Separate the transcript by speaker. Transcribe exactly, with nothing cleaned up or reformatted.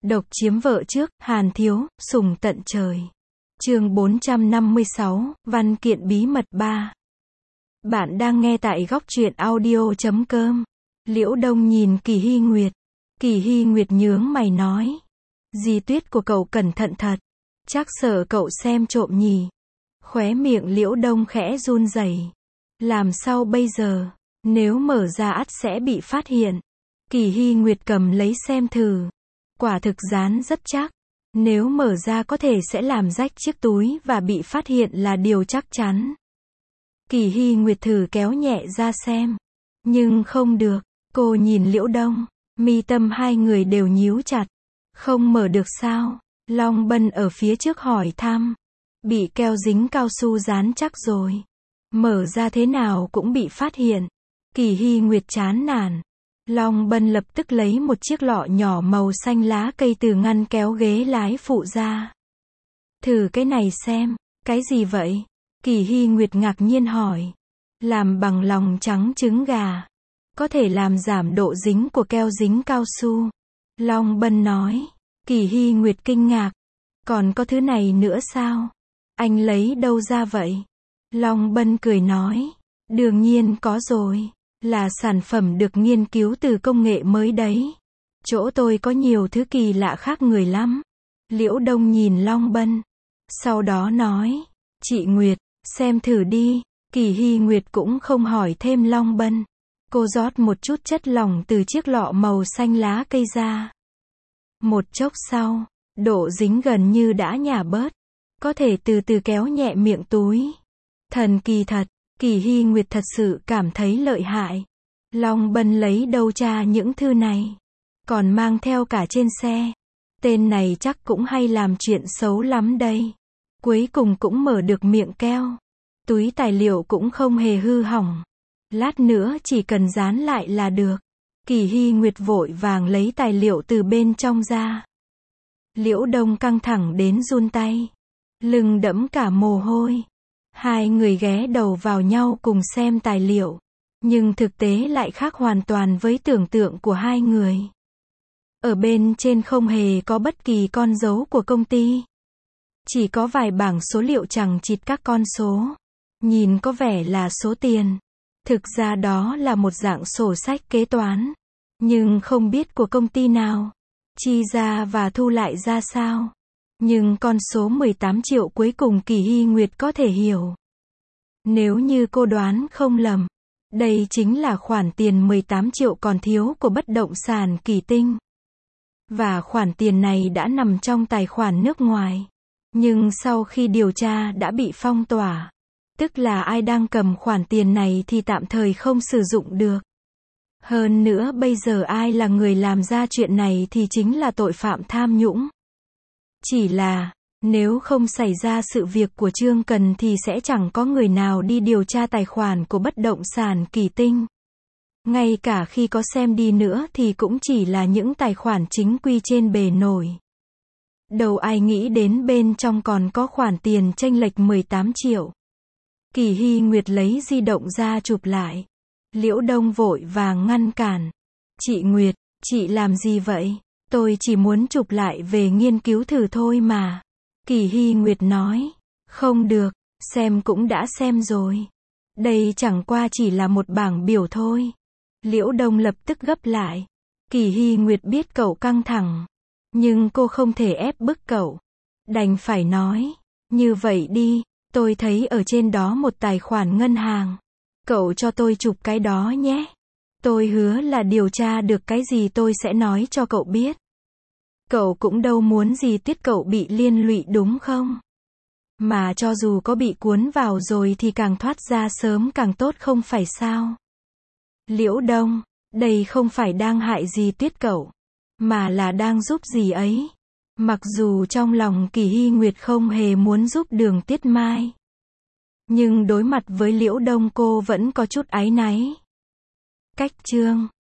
Speaker 1: Độc chiếm vợ trước, Hàn Thiếu, sủng tận trời. Chương bốn trăm năm mươi sáu, văn kiện bí mật ba. Bạn đang nghe tại góc truyện audio chấm com. Liễu Đông nhìn Kỳ Hy Nguyệt. Kỳ Hy Nguyệt nhướng mày nói. Di tuyết của cậu cẩn thận thật. Chắc sợ cậu xem trộm nhỉ. Khóe miệng Liễu Đông khẽ run rẩy. Làm sao bây giờ? Nếu mở ra ắt sẽ bị phát hiện. Kỳ Hy Nguyệt cầm lấy xem thử. Quả thực dán rất chắc. Nếu mở ra có thể sẽ làm rách chiếc túi và bị phát hiện là điều chắc chắn. Kỳ Hy Nguyệt thử kéo nhẹ ra xem. Nhưng không được. Cô nhìn Liễu Đông. Mi tâm hai người đều nhíu chặt. Không mở được sao? Long Bân ở phía trước hỏi thăm. Bị keo dính cao su dán chắc rồi. Mở ra thế nào cũng bị phát hiện. Kỳ Hy Nguyệt chán nản. Long Bân lập tức lấy một chiếc lọ nhỏ màu xanh lá cây từ ngăn kéo ghế lái phụ ra. Thử cái này xem. Cái gì vậy? Kỳ Hy Nguyệt ngạc nhiên hỏi. Làm bằng lòng trắng trứng gà. Có thể làm giảm độ dính của keo dính cao su. Long Bân nói. Kỳ Hy Nguyệt kinh ngạc. Còn có thứ này nữa sao? Anh lấy đâu ra vậy? Long Bân cười nói. Đương nhiên có rồi. Là sản phẩm được nghiên cứu từ công nghệ mới đấy. Chỗ tôi có nhiều thứ kỳ lạ khác người lắm. Liễu Đông nhìn Long Bân. Sau đó nói. Chị Nguyệt, xem thử đi. Kỳ Hy Nguyệt cũng không hỏi thêm Long Bân. Cô rót một chút chất lỏng từ chiếc lọ màu xanh lá cây ra. Một chốc sau, độ dính gần như đã nhả bớt. Có thể từ từ kéo nhẹ miệng túi. Thần kỳ thật. Kỳ Hy Nguyệt thật sự cảm thấy lợi hại. Long Bân lấy đâu tra những thư này. Còn mang theo cả trên xe. Tên này chắc cũng hay làm chuyện xấu lắm đây. Cuối cùng cũng mở được miệng keo. Túi tài liệu cũng không hề hư hỏng. Lát nữa chỉ cần dán lại là được. Kỳ Hy Nguyệt vội vàng lấy tài liệu từ bên trong ra. Liễu Đông căng thẳng đến run tay. Lưng đẫm cả mồ hôi. Hai người ghé đầu vào nhau cùng xem tài liệu. Nhưng thực tế lại khác hoàn toàn với tưởng tượng của hai người. Ở bên trên không hề có bất kỳ con dấu của công ty. Chỉ có vài bảng số liệu chằng chịt các con số. Nhìn có vẻ là số tiền. Thực ra đó là một dạng sổ sách kế toán. Nhưng không biết của công ty nào. Chi ra và thu lại ra sao. Nhưng con số mười tám triệu cuối cùng Kỳ Hy Nguyệt có thể hiểu. Nếu như cô đoán không lầm, đây chính là khoản tiền mười tám triệu còn thiếu của bất động sản Kỳ Tinh. Và khoản tiền này đã nằm trong tài khoản nước ngoài. Nhưng sau khi điều tra đã bị phong tỏa. Tức là ai đang cầm khoản tiền này thì tạm thời không sử dụng được. Hơn nữa bây giờ ai là người làm ra chuyện này thì chính là tội phạm tham nhũng. Chỉ là, nếu không xảy ra sự việc của Trương Cần thì sẽ chẳng có người nào đi điều tra tài khoản của bất động sản Kỳ Tinh. Ngay cả khi có xem đi nữa thì cũng chỉ là những tài khoản chính quy trên bề nổi. Đâu ai nghĩ đến bên trong còn có khoản tiền chênh lệch mười tám triệu. Kỳ Hy Nguyệt lấy di động ra chụp lại. Liễu Đông vội vàng ngăn cản. Chị Nguyệt, chị làm gì vậy? Tôi chỉ muốn chụp lại về nghiên cứu thử thôi mà. Kỳ Hy Nguyệt nói. Không được, xem cũng đã xem rồi. Đây chẳng qua chỉ là một bảng biểu thôi. Liễu Đông lập tức gấp lại. Kỳ Hy Nguyệt biết cậu căng thẳng. Nhưng cô không thể ép bức cậu. Đành phải nói. Như vậy đi, tôi thấy ở trên đó một tài khoản ngân hàng. Cậu cho tôi chụp cái đó nhé. Tôi hứa là điều tra được cái gì tôi sẽ nói cho cậu biết. Cậu cũng đâu muốn gì Tuyết cậu bị liên lụy đúng không? Mà cho dù có bị cuốn vào rồi thì càng thoát ra sớm càng tốt không phải sao? Liễu Đông, đây không phải đang hại gì Tuyết cậu, mà là đang giúp gì ấy. Mặc dù trong lòng Kỳ Hy Nguyệt không hề muốn giúp Đường Tuyết Mai. Nhưng đối mặt với Liễu Đông cô vẫn có chút áy náy. Cách chương